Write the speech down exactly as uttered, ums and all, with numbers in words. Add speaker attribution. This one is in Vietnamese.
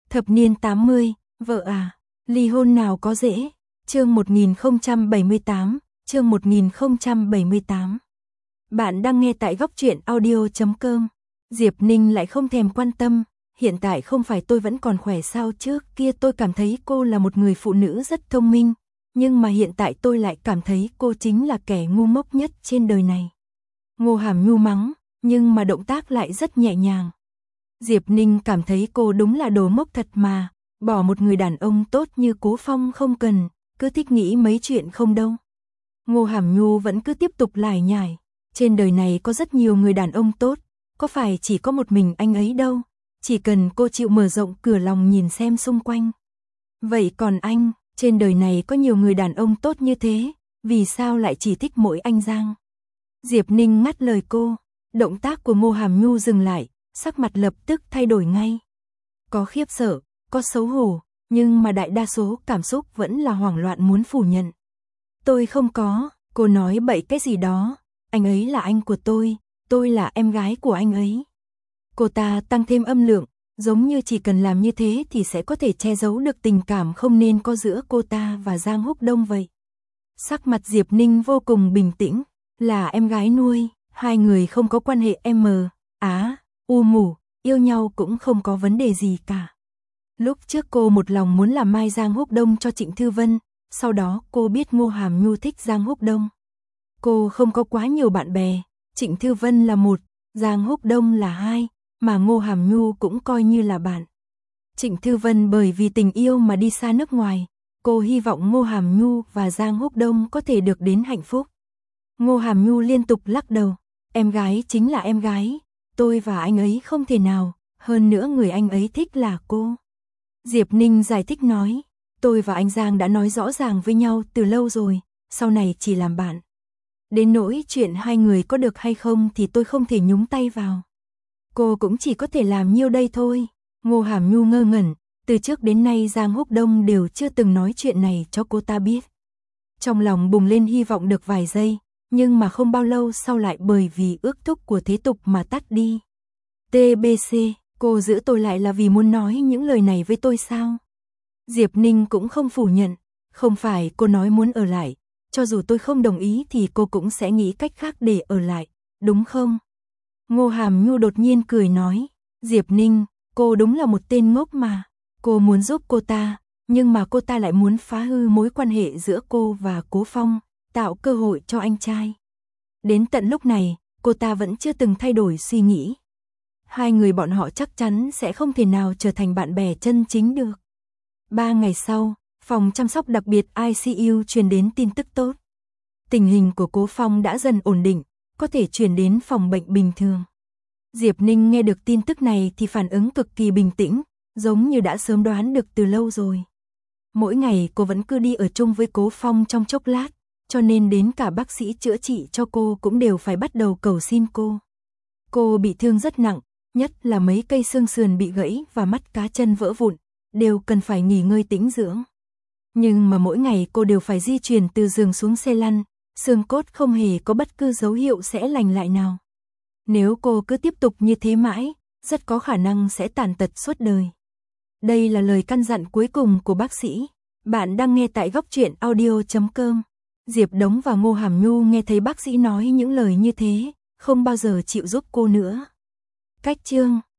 Speaker 1: Thập niên tám mươi, vợ à, ly hôn nào có dễ. Chương một nghìn không trăm bảy mươi tám, chương một nghìn không trăm bảy mươi tám. Bạn đang nghe tại góc truyện audio chấm com. Diệp Ninh lại không thèm quan tâm, hiện tại không phải tôi vẫn còn khỏe sao, trước kia tôi cảm thấy cô là một người phụ nữ rất thông minh, nhưng mà hiện tại tôi lại cảm thấy cô chính là kẻ ngu ngốc nhất trên đời này. Ngô Hàm Nhu mắng, nhưng mà động tác lại rất nhẹ nhàng. Diệp Ninh cảm thấy cô đúng là đồ ngốc thật mà, bỏ một người đàn ông tốt như Cố Phong không cần, cứ thích nghĩ mấy chuyện không đâu. Ngô Hàm Nhu vẫn cứ tiếp tục lải nhải, trên đời này có rất nhiều người đàn ông tốt, có phải chỉ có một mình anh ấy đâu, chỉ cần cô chịu mở rộng cửa lòng nhìn xem xung quanh. Vậy còn anh, trên đời này có nhiều người đàn ông tốt như thế, vì sao lại chỉ thích mỗi anh Giang? Diệp Ninh ngắt lời cô, động tác của Ngô Hàm Nhu dừng lại, sắc mặt lập tức thay đổi ngay. Có khiếp sợ, có xấu hổ, nhưng mà đại đa số cảm xúc vẫn là hoảng loạn muốn phủ nhận. Tôi không có, cô nói bậy cái gì đó, anh ấy là anh của tôi, tôi là em gái của anh ấy. Cô ta tăng thêm âm lượng, giống như chỉ cần làm như thế thì sẽ có thể che giấu được tình cảm không nên có giữa cô ta và Giang Húc Đông vậy. Sắc mặt Diệp Ninh vô cùng bình tĩnh, là em gái nuôi, hai người không có quan hệ em á, u mù, yêu nhau cũng không có vấn đề gì cả. Lúc trước cô một lòng muốn làm mai Giang Húc Đông cho Trịnh Thư Vân, sau đó cô biết Ngô Hàm Nhu thích Giang Húc Đông. Cô không có quá nhiều bạn bè, Trịnh Thư Vân là một, Giang Húc Đông là hai, mà Ngô Hàm Nhu cũng coi như là bạn. Trịnh Thư Vân bởi vì tình yêu mà đi xa nước ngoài, cô hy vọng Ngô Hàm Nhu và Giang Húc Đông có thể được đến hạnh phúc. Ngô Hàm Nhu liên tục lắc đầu, em gái chính là em gái, tôi và anh ấy không thể nào, hơn nữa người anh ấy thích là cô. Diệp Ninh giải thích nói, tôi và anh Giang đã nói rõ ràng với nhau từ lâu rồi, sau này chỉ làm bạn. Đến nỗi chuyện hai người có được hay không thì tôi không thể nhúng tay vào. Cô cũng chỉ có thể làm nhiêu đây thôi. Ngô Hàm Nhu ngơ ngẩn, từ trước đến nay Giang Húc Đông đều chưa từng nói chuyện này cho cô ta biết. Trong lòng bùng lên hy vọng được vài giây, nhưng mà không bao lâu sau lại bởi vì ước thúc của thế tục mà tắt đi. tê bê xê, cô giữ tôi lại là vì muốn nói những lời này với tôi sao? Diệp Ninh cũng không phủ nhận, không phải cô nói muốn ở lại, cho dù tôi không đồng ý thì cô cũng sẽ nghĩ cách khác để ở lại, đúng không? Ngô Hàm Nhu đột nhiên cười nói, Diệp Ninh, cô đúng là một tên ngốc mà, cô muốn giúp cô ta, nhưng mà cô ta lại muốn phá hư mối quan hệ giữa cô và Cố Phong, tạo cơ hội cho anh trai. Đến tận lúc này, cô ta vẫn chưa từng thay đổi suy nghĩ. Hai người bọn họ chắc chắn sẽ không thể nào trở thành bạn bè chân chính được. Ba ngày sau, phòng chăm sóc đặc biệt i xê u truyền đến tin tức tốt. Tình hình của Cố Phong đã dần ổn định, có thể chuyển đến phòng bệnh bình thường. Diệp Ninh nghe được tin tức này thì phản ứng cực kỳ bình tĩnh, giống như đã sớm đoán được từ lâu rồi. Mỗi ngày cô vẫn cứ đi ở chung với Cố Phong trong chốc lát, cho nên đến cả bác sĩ chữa trị cho cô cũng đều phải bắt đầu cầu xin cô. Cô bị thương rất nặng, nhất là mấy cây xương sườn bị gãy và mắt cá chân vỡ vụn, đều cần phải nghỉ ngơi tĩnh dưỡng. Nhưng mà mỗi ngày cô đều phải di chuyển từ giường xuống xe lăn, xương cốt không hề có bất cứ dấu hiệu sẽ lành lại nào. Nếu cô cứ tiếp tục như thế mãi, rất có khả năng sẽ tàn tật suốt đời. Đây là lời căn dặn cuối cùng của bác sĩ. Bạn đang nghe tại góc truyện audio chấm com. Diệp Đống và Ngô Hàm Nhu nghe thấy bác sĩ nói những lời như thế, không bao giờ chịu giúp cô nữa. Cách chương